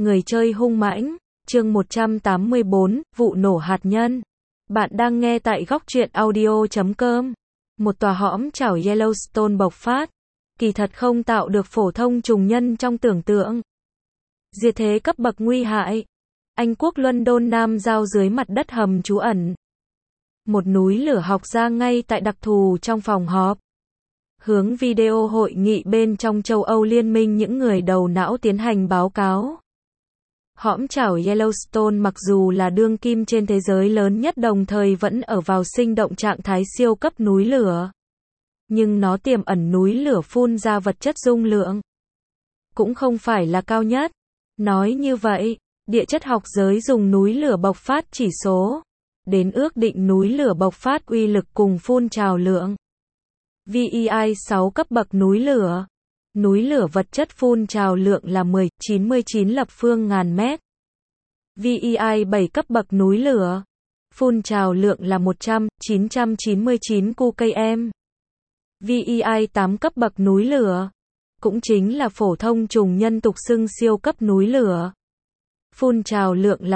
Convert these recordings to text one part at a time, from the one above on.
Người chơi hung mãnh, chương 184, vụ nổ hạt nhân. Bạn đang nghe tại góc truyện audio.com. Một tòa hõm chảo Yellowstone bộc phát. Kỳ thật không tạo được phổ thông trùng nhân trong tưởng tượng. Diệt thế cấp bậc nguy hại. Anh quốc London Nam giao dưới mặt đất hầm trú ẩn. Một núi lửa học ra ngay tại đặc thù trong phòng họp. Hướng video hội nghị bên trong châu Âu Liên minh những người đầu não tiến hành báo cáo. Hõm chảo Yellowstone mặc dù là đương kim trên thế giới lớn nhất đồng thời vẫn ở vào sinh động trạng thái siêu cấp núi lửa. Nhưng nó tiềm ẩn núi lửa phun ra vật chất dung lượng. Cũng không phải là cao nhất. Nói như vậy, địa chất học giới dùng núi lửa bộc phát chỉ số. Đến ước định núi lửa bộc phát uy lực cùng phun trào lượng. VEI 6 cấp bậc núi lửa. Núi lửa vật chất phun trào lượng là 99 lập phương ngàn mét. VEI 7 cấp bậc núi lửa. Phun trào lượng là 999 km. VEI 8 cấp bậc núi lửa. Cũng chính là phổ thông trùng nhân tục xưng siêu cấp núi lửa. Phun trào lượng là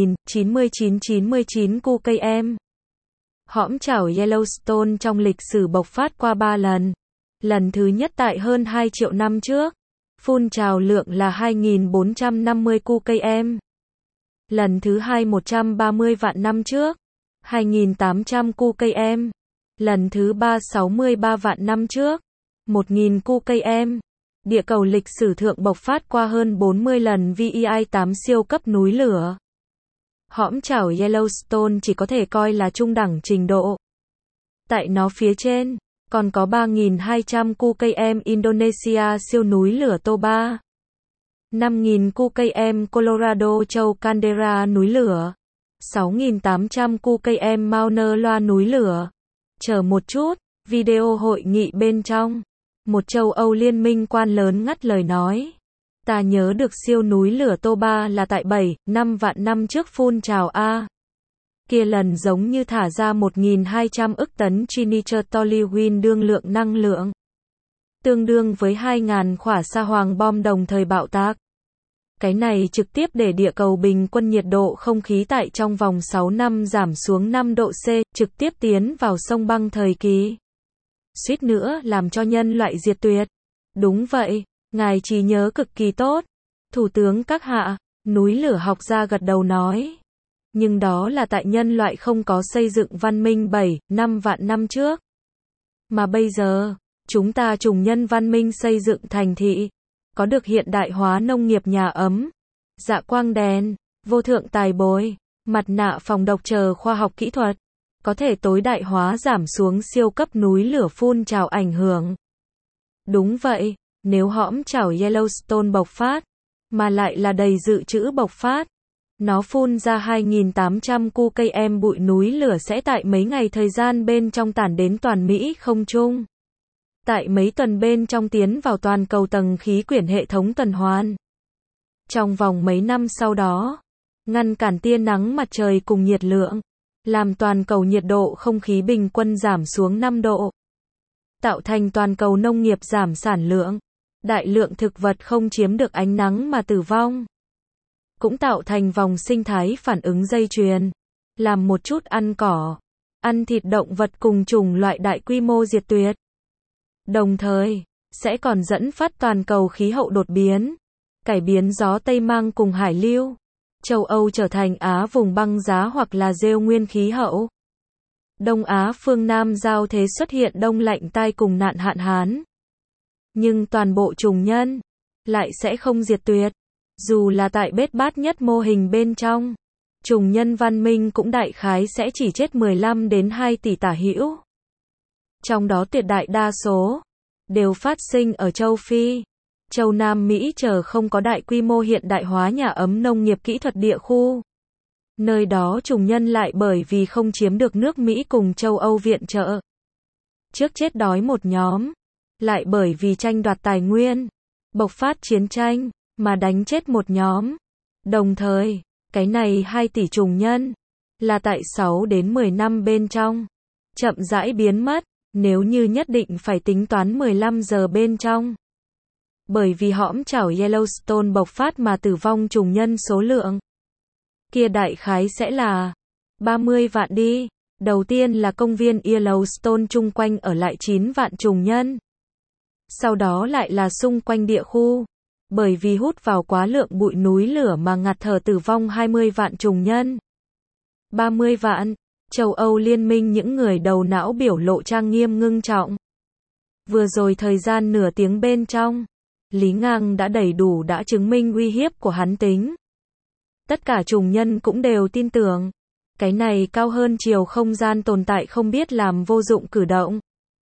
99 km. Hõm chảo Yellowstone trong lịch sử bộc phát qua 3 lần. Lần thứ nhất tại hơn 2 triệu năm trước. Phun trào lượng là 2450 km. Lần thứ hai 130 vạn năm trước. 2800 km. Lần thứ ba 63 vạn năm trước. 1000 km. Địa cầu lịch sử thượng bộc phát qua hơn 40 lần VEI 8 siêu cấp núi lửa. Hõm chảo Yellowstone chỉ có thể coi là trung đẳng trình độ. Tại nó phía trên, còn có 3200 km Indonesia siêu núi lửa Toba. 5000 km Colorado châu Caldera núi lửa. 6800 km Mauna Loa núi lửa. Chờ một chút, video hội nghị bên trong. Một châu Âu liên minh quan lớn ngắt lời nói. Ta nhớ được siêu núi lửa Toba là tại 7-5 vạn năm trước phun trào A. Kia lần giống như thả ra 1200 ức tấn trinitrotoluene đương lượng năng lượng. Tương đương với 2000 quả sa hoàng bom đồng thời bạo tạc. Cái này trực tiếp để địa cầu bình quân nhiệt độ không khí tại trong vòng 6 năm giảm xuống 5 độ C, trực tiếp tiến vào sông băng thời kỳ. Suýt nữa làm cho nhân loại diệt tuyệt. Đúng vậy, ngài trí nhớ cực kỳ tốt. Thủ tướng các hạ, núi lửa học gia gật đầu nói. Nhưng đó là tại nhân loại không có xây dựng văn minh 7-5 vạn năm trước. Mà bây giờ, chúng ta trùng nhân văn minh xây dựng thành thị. Có được hiện đại hóa nông nghiệp nhà ấm, dạ quang đèn, vô thượng tài bồi, mặt nạ phòng độc chờ khoa học kỹ thuật. Có thể tối đại hóa giảm xuống siêu cấp núi lửa phun trào ảnh hưởng. Đúng vậy, nếu hõm chảo Yellowstone bộc phát, mà lại là đầy dự trữ bộc phát, nó phun ra 2800 km bụi núi lửa sẽ tại mấy ngày thời gian bên trong tản đến toàn Mỹ không trung. Tại mấy tuần bên trong tiến vào toàn cầu tầng khí quyển hệ thống tuần hoàn. Trong vòng mấy năm sau đó, ngăn cản tia nắng mặt trời cùng nhiệt lượng, làm toàn cầu nhiệt độ không khí bình quân giảm xuống 5 độ. Tạo thành toàn cầu nông nghiệp giảm sản lượng. Đại lượng thực vật không chiếm được ánh nắng mà tử vong. Cũng tạo thành vòng sinh thái phản ứng dây chuyền. Làm một chút ăn cỏ, ăn thịt động vật cùng chủng loại đại quy mô diệt tuyệt. Đồng thời, sẽ còn dẫn phát toàn cầu khí hậu đột biến. Cải biến gió Tây Mang cùng hải lưu. Châu Âu trở thành Á vùng băng giá hoặc là rêu nguyên khí hậu. Đông Á phương Nam giao thế xuất hiện đông lạnh tai cùng nạn hạn hán. Nhưng toàn bộ trùng nhân lại sẽ không diệt tuyệt. Dù là tại bết bát nhất mô hình bên trong, trùng nhân văn minh cũng đại khái sẽ chỉ chết 15 đến 2 tỷ tả hữu. Trong đó tuyệt đại đa số đều phát sinh ở châu Phi, châu Nam Mỹ chờ không có đại quy mô hiện đại hóa nhà ấm nông nghiệp kỹ thuật địa khu. Nơi đó trùng nhân lại bởi vì không chiếm được nước Mỹ cùng châu Âu viện trợ. Trước chết đói một nhóm, lại bởi vì tranh đoạt tài nguyên, bộc phát chiến tranh, mà đánh chết một nhóm. Đồng thời, cái này 2 tỷ trùng nhân, là tại 6 đến 10 năm bên trong, chậm rãi biến mất, nếu như nhất định phải tính toán 15 giờ bên trong. Bởi vì hõm chảo Yellowstone bộc phát mà tử vong trùng nhân số lượng kia đại khái sẽ là 30 vạn đi. Đầu tiên là công viên Yellowstone chung quanh ở lại 9 vạn trùng nhân. Sau đó lại là xung quanh địa khu. Bởi vì hút vào quá lượng bụi núi lửa mà ngạt thở tử vong 20 vạn trùng nhân. 30 vạn. Châu Âu Liên minh những người đầu não biểu lộ trang nghiêm ngưng trọng. Vừa rồi thời gian nửa tiếng bên trong, Lý Ngang đã đầy đủ đã chứng minh uy hiếp của hắn tính. Tất cả trùng nhân cũng đều tin tưởng. Cái này cao hơn chiều không gian tồn tại không biết làm vô dụng cử động.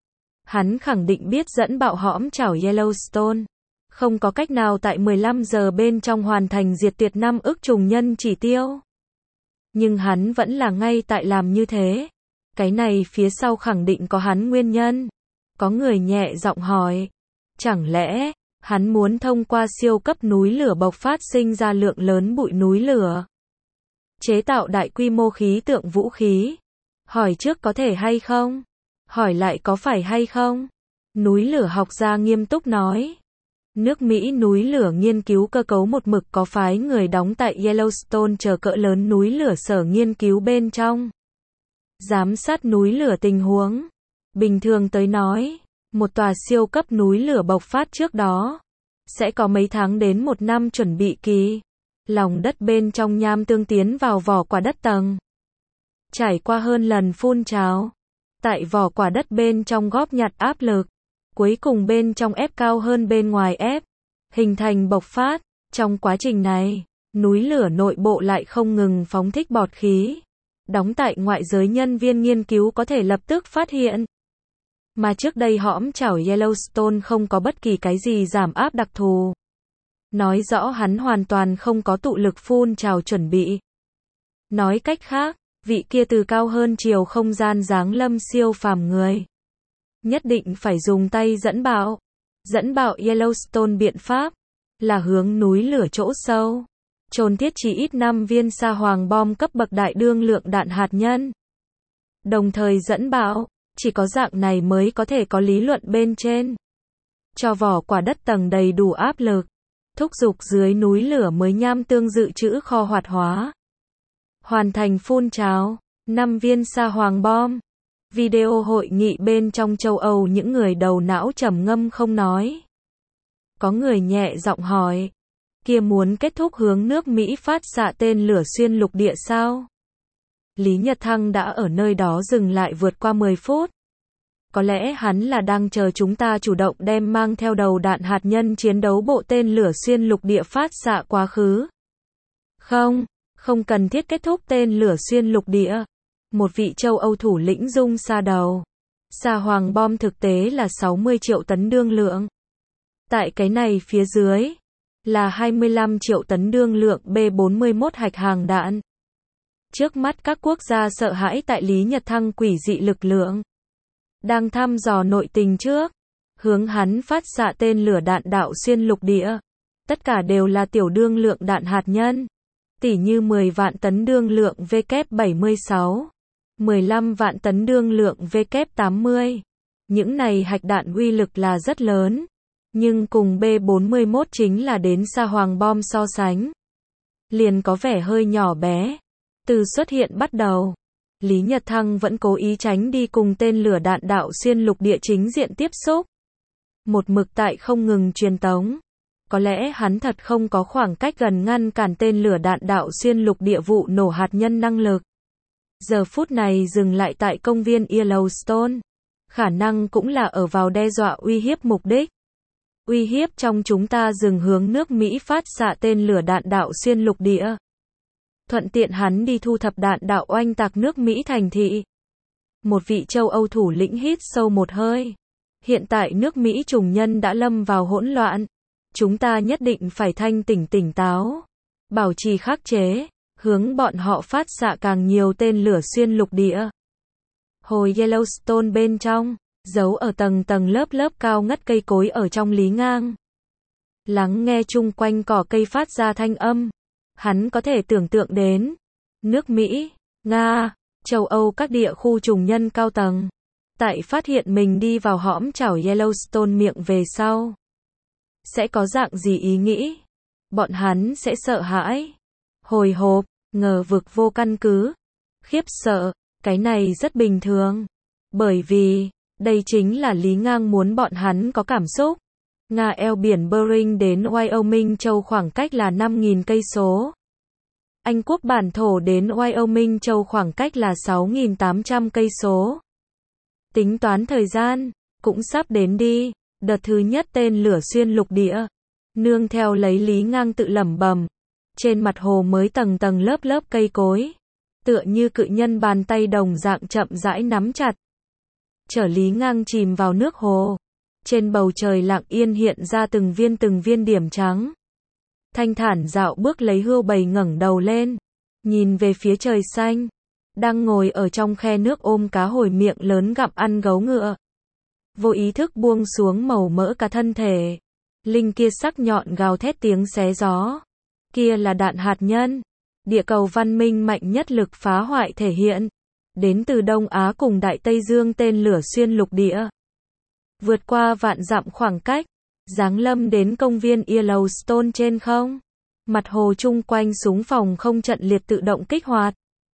Hắn khẳng định biết dẫn bạo hõm chảo Yellowstone. Không có cách nào tại 15 giờ bên trong hoàn thành diệt tuyệt 5 ức trùng nhân chỉ tiêu. Nhưng hắn vẫn là ngay tại làm như thế. Cái này phía sau khẳng định có hắn nguyên nhân. Có người nhẹ giọng hỏi. Chẳng lẽ, hắn muốn thông qua siêu cấp núi lửa bộc phát sinh ra lượng lớn bụi núi lửa? Chế tạo đại quy mô khí tượng vũ khí. Hỏi trước có thể hay không? Hỏi lại có phải hay không? Núi lửa học gia nghiêm túc nói. Nước Mỹ núi lửa nghiên cứu cơ cấu một mực có phái người đóng tại Yellowstone chờ cỡ lớn núi lửa sở nghiên cứu bên trong. Giám sát núi lửa tình huống. Bình thường tới nói, một tòa siêu cấp núi lửa bộc phát trước đó, sẽ có mấy tháng đến một năm chuẩn bị kỳ. Lòng đất bên trong nham tương tiến vào vỏ quả đất tầng. Trải qua hơn lần phun trào. Tại vỏ quả đất bên trong góp nhặt áp lực. Cuối cùng bên trong ép cao hơn bên ngoài ép. Hình thành bộc phát. Trong quá trình này, núi lửa nội bộ lại không ngừng phóng thích bọt khí. Đóng tại ngoại giới nhân viên nghiên cứu có thể lập tức phát hiện. Mà trước đây hõm chảo Yellowstone không có bất kỳ cái gì giảm áp đặc thù. Nói rõ hắn hoàn toàn không có tụ lực phun trào chuẩn bị. Nói cách khác, vị kia từ cao hơn chiều không gian giáng lâm siêu phàm người. Nhất định phải dùng tay dẫn bạo. Dẫn bạo Yellowstone biện pháp là hướng núi lửa chỗ sâu. Chôn thiết chỉ ít 5 viên sa hoàng bom cấp bậc đại đương lượng đạn hạt nhân. Đồng thời dẫn bạo, chỉ có dạng này mới có thể có lý luận bên trên. Cho vỏ quả đất tầng đầy đủ áp lực. Thúc giục dưới núi lửa mới nham tương dự trữ kho hoạt hóa. Hoàn thành phun trào, 5 viên sa hoàng bom. Video hội nghị bên trong châu Âu những người đầu não trầm ngâm không nói. Có người nhẹ giọng hỏi. Kia muốn kết thúc hướng nước Mỹ phát xạ tên lửa xuyên lục địa sao? Lý Nhật Thăng đã ở nơi đó dừng lại vượt qua 10 phút. Có lẽ hắn là đang chờ chúng ta chủ động đem mang theo đầu đạn hạt nhân chiến đấu bộ tên lửa xuyên lục địa phát xạ quá khứ. Không cần thiết kết thúc tên lửa xuyên lục địa. Một vị châu Âu thủ lĩnh rung xa đầu. Sa hoàng bom thực tế là 60 triệu tấn đương lượng. Tại cái này phía dưới, là 25 triệu tấn đương lượng B-41 hạch hàng đạn. Trước mắt các quốc gia sợ hãi tại Lý Nhật Thăng quỷ dị lực lượng. Đang thăm dò nội tình trước. Hướng hắn phát xạ tên lửa đạn đạo xuyên lục địa. Tất cả đều là tiểu đương lượng đạn hạt nhân. Tỉ như 10 vạn tấn đương lượng W76. 15 vạn tấn đương lượng W80. Những này hạch đạn uy lực là rất lớn. Nhưng cùng B-41 chính là đến sa hoàng bom so sánh. Liền có vẻ hơi nhỏ bé. Từ xuất hiện bắt đầu, Lý Nhật Thăng vẫn cố ý tránh đi cùng tên lửa đạn đạo xuyên lục địa chính diện tiếp xúc. Một mực tại không ngừng truyền tống. Có lẽ hắn thật không có khoảng cách gần ngăn cản tên lửa đạn đạo xuyên lục địa vụ nổ hạt nhân năng lực. Giờ phút này dừng lại tại công viên Yellowstone. Khả năng cũng là ở vào đe dọa uy hiếp mục đích. Uy hiếp trong chúng ta dừng hướng nước Mỹ phát xạ tên lửa đạn đạo xuyên lục địa. Thuận tiện hắn đi thu thập đạn đạo oanh tạc nước Mỹ thành thị. Một vị châu Âu thủ lĩnh hít sâu một hơi. Hiện tại nước Mỹ trùng nhân đã lâm vào hỗn loạn. Chúng ta nhất định phải thanh tỉnh táo. Bảo trì khắc chế. Hướng bọn họ phát xạ càng nhiều tên lửa xuyên lục địa. Hồi Yellowstone bên trong, giấu ở tầng lớp cao ngất cây cối ở trong Lý Ngang. Lắng nghe chung quanh cỏ cây phát ra thanh âm. Hắn có thể tưởng tượng đến. Nước Mỹ, Nga, châu Âu các địa khu trùng nhân cao tầng. Tại phát hiện mình đi vào hõm chảo Yellowstone miệng về sau. sẽ có dạng gì ý nghĩ? Bọn hắn sẽ sợ hãi, hồi hộp, ngờ vực vô căn cứ, khiếp sợ, cái này rất bình thường. Bởi vì, đây chính là Lý Ngang muốn bọn hắn có cảm xúc. Nga eo biển Bering đến Wyoming châu khoảng cách là 5.000 cây số. Anh quốc bản thổ đến Wyoming châu khoảng cách là 6.800 cây số. Tính toán thời gian, cũng sắp đến đi, đợt thứ nhất tên lửa xuyên lục địa. Nương theo lấy Lý Ngang tự lẩm bẩm. Trên mặt hồ mới tầng tầng lớp lớp cây cối. Tựa như cự nhân bàn tay đồng dạng chậm rãi nắm chặt. Chở Lý Ngang chìm vào nước hồ. Trên bầu trời lặng yên hiện ra từng viên điểm trắng. Thanh thản dạo bước lấy hươu bầy ngẩng đầu lên. Nhìn về phía trời xanh. Đang ngồi ở trong khe nước ôm cá hồi miệng lớn gặm ăn gấu ngựa. Vô ý thức buông xuống màu mỡ cả thân thể. Linh kia sắc nhọn gào thét tiếng xé gió. Kia là đạn hạt nhân. Địa cầu văn minh mạnh nhất lực phá hoại thể hiện. Đến từ Đông Á cùng Đại Tây Dương tên lửa xuyên lục địa. Vượt qua vạn dặm khoảng cách. Giáng lâm đến công viên Yellowstone trên không. Mặt hồ chung quanh súng phòng không trận liệt tự động kích hoạt.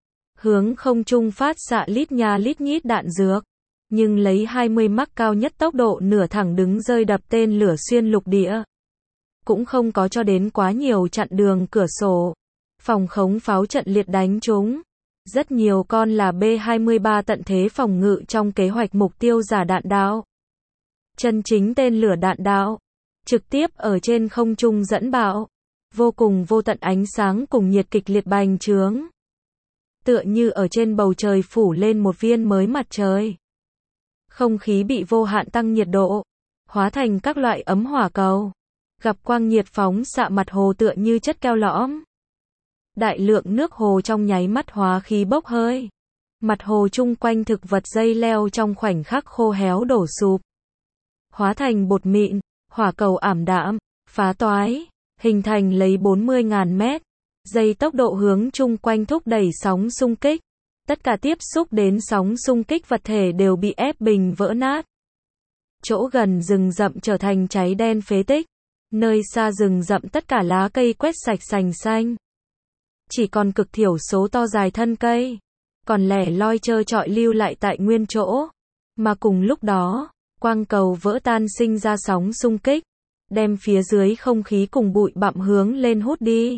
Hướng không trung phát xạ lít nha lít nhít đạn dược. Nhưng lấy 20 mach cao nhất tốc độ nửa thẳng đứng rơi đập tên lửa xuyên lục địa. Cũng không có cho đến quá nhiều chặn đường cửa sổ. Phòng khống pháo trận liệt đánh chúng. Rất nhiều con là B-23 tận thế phòng ngự trong kế hoạch mục tiêu giả đạn đạo. Chân chính tên lửa đạn đạo. Trực tiếp ở trên không trung dẫn bạo. Vô cùng vô tận ánh sáng cùng nhiệt kịch liệt bành trướng. Tựa như ở trên bầu trời phủ lên một viên mới mặt trời. Không khí bị vô hạn tăng nhiệt độ. Hóa thành các loại ấm hỏa cầu. Gặp quang nhiệt phóng xạ mặt hồ tựa như chất keo lõm. Đại lượng nước hồ trong nháy mắt hóa khí bốc hơi. Mặt hồ chung quanh thực vật dây leo trong khoảnh khắc khô héo đổ sụp. Hóa thành bột mịn, hỏa cầu ảm đạm, phá toái, hình thành lấy 40.000 mét. Dây tốc độ hướng chung quanh thúc đẩy sóng xung kích. Tất cả tiếp xúc đến sóng xung kích vật thể đều bị ép bình vỡ nát. Chỗ gần rừng rậm trở thành cháy đen phế tích. Nơi xa rừng rậm tất cả lá cây quét sạch sành xanh. Chỉ còn cực thiểu số to dài thân cây. Còn lẻ loi trơ trọi lưu lại tại nguyên chỗ. Mà cùng lúc đó, quang cầu vỡ tan sinh ra sóng xung kích. Đem phía dưới không khí cùng bụi bặm hướng lên hút đi.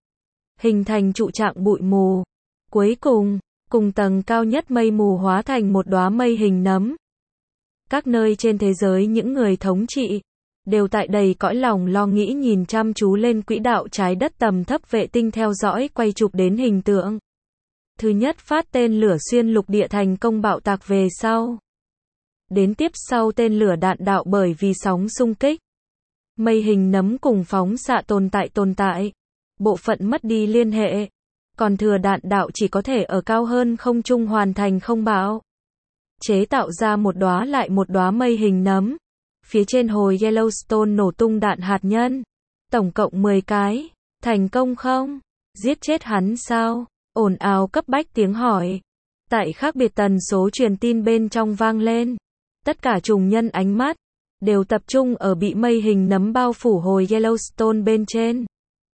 Hình thành trụ trạng bụi mù. Cuối cùng, cùng tầng cao nhất mây mù hóa thành một đóa mây hình nấm. Các nơi trên thế giới những người thống trị đều tại đầy cõi lòng lo nghĩ nhìn chăm chú lên quỹ đạo trái đất tầm thấp vệ tinh theo dõi quay chụp đến hình tượng. Thứ nhất phát tên lửa xuyên lục địa thành công bạo tạc về sau. Đến tiếp sau tên lửa đạn đạo bởi vì sóng xung kích. Mây hình nấm cùng phóng xạ tồn tại. Bộ phận mất đi liên hệ. Còn thừa đạn đạo chỉ có thể ở cao hơn không trung hoàn thành không bão. Chế tạo ra một đóa lại một đóa mây hình nấm. Phía trên hồ Yellowstone nổ tung đạn hạt nhân. Tổng cộng 10 cái. Thành công không? Giết chết hắn sao? Ồn ào cấp bách tiếng hỏi. Tại khác biệt tần số truyền tin bên trong vang lên. Tất cả trùng nhân ánh mắt đều tập trung ở bị mây hình nấm bao phủ hồ Yellowstone bên trên.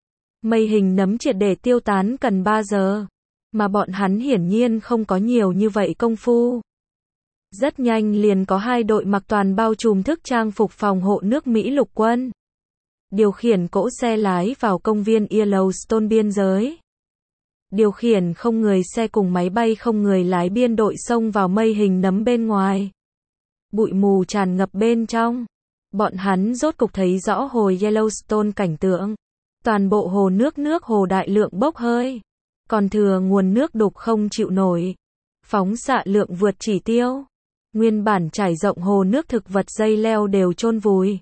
Mây hình nấm triệt để tiêu tán cần 3 giờ. Mà bọn hắn hiển nhiên không có nhiều như vậy công phu. Rất nhanh liền có 2 đội mặc toàn bao trùm thức trang phục phòng hộ nước Mỹ lục quân. Điều khiển cỗ xe lái vào công viên Yellowstone biên giới. Điều khiển không người xe cùng máy bay không người lái biên đội xông vào mây hình nấm bên ngoài. Bụi mù tràn ngập bên trong. Bọn hắn rốt cục thấy rõ hồ Yellowstone cảnh tượng. Toàn bộ hồ nước hồ đại lượng bốc hơi. Còn thừa nguồn nước đục không chịu nổi. Phóng xạ lượng vượt chỉ tiêu. Nguyên bản trải rộng hồ nước thực vật dây leo đều chôn vùi.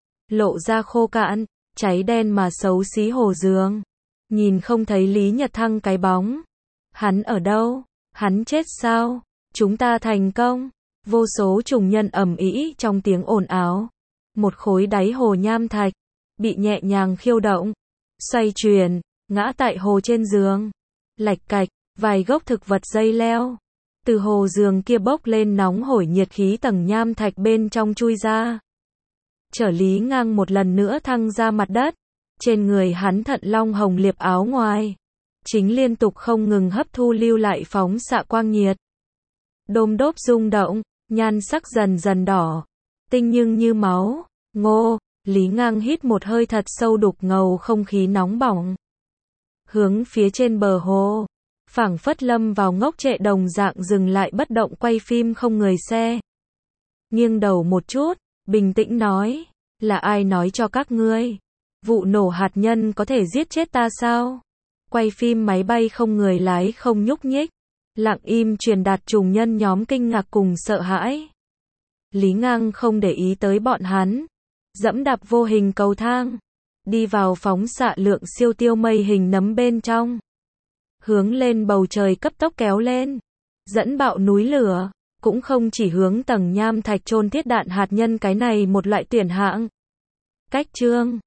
Lộ ra khô cạn, cháy đen mà xấu xí hồ giường. Nhìn không thấy Lý Nhật Thăng cái bóng. Hắn ở đâu? Hắn chết sao? Chúng ta thành công. Vô số trùng nhân ầm ĩ trong tiếng ồn ào. Một khối đáy hồ nham thạch bị nhẹ nhàng khiêu động, xoay chuyển, ngã tại hồ trên giường. Lạch cạch, vài gốc thực vật dây leo từ hồ giường kia bốc lên nóng hổi nhiệt khí tầng nham thạch bên trong chui ra. chở Lý Ngang một lần nữa thăng ra mặt đất. Trên người hắn thận long hồng liệp áo ngoài, chính liên tục không ngừng hấp thu lưu lại phóng xạ quang nhiệt. Đôm đốp rung động, nhan sắc dần dần đỏ, tinh nhưng như máu. Ngô, Lý Ngang hít một hơi thật sâu, đục ngầu không khí nóng bỏng. Hướng phía trên bờ hồ, phảng phất lâm vào ngốc trệ đồng dạng dừng lại bất động quay phim không người xe. Nghiêng đầu một chút, bình tĩnh nói, là ai nói cho các ngươi? Vụ nổ hạt nhân có thể giết chết ta sao? Quay phim máy bay không người lái không nhúc nhích, lặng im truyền đạt trùng nhân nhóm kinh ngạc cùng sợ hãi. Lý Ngang không để ý tới bọn hắn, dẫm đạp vô hình cầu thang, đi vào phóng xạ lượng siêu tiêu mây hình nấm bên trong. Hướng lên bầu trời cấp tốc kéo lên, dẫn bạo núi lửa, cũng không chỉ hướng tầng nham thạch chôn thiết đạn hạt nhân cái này một loại tuyển hạng. Cách chương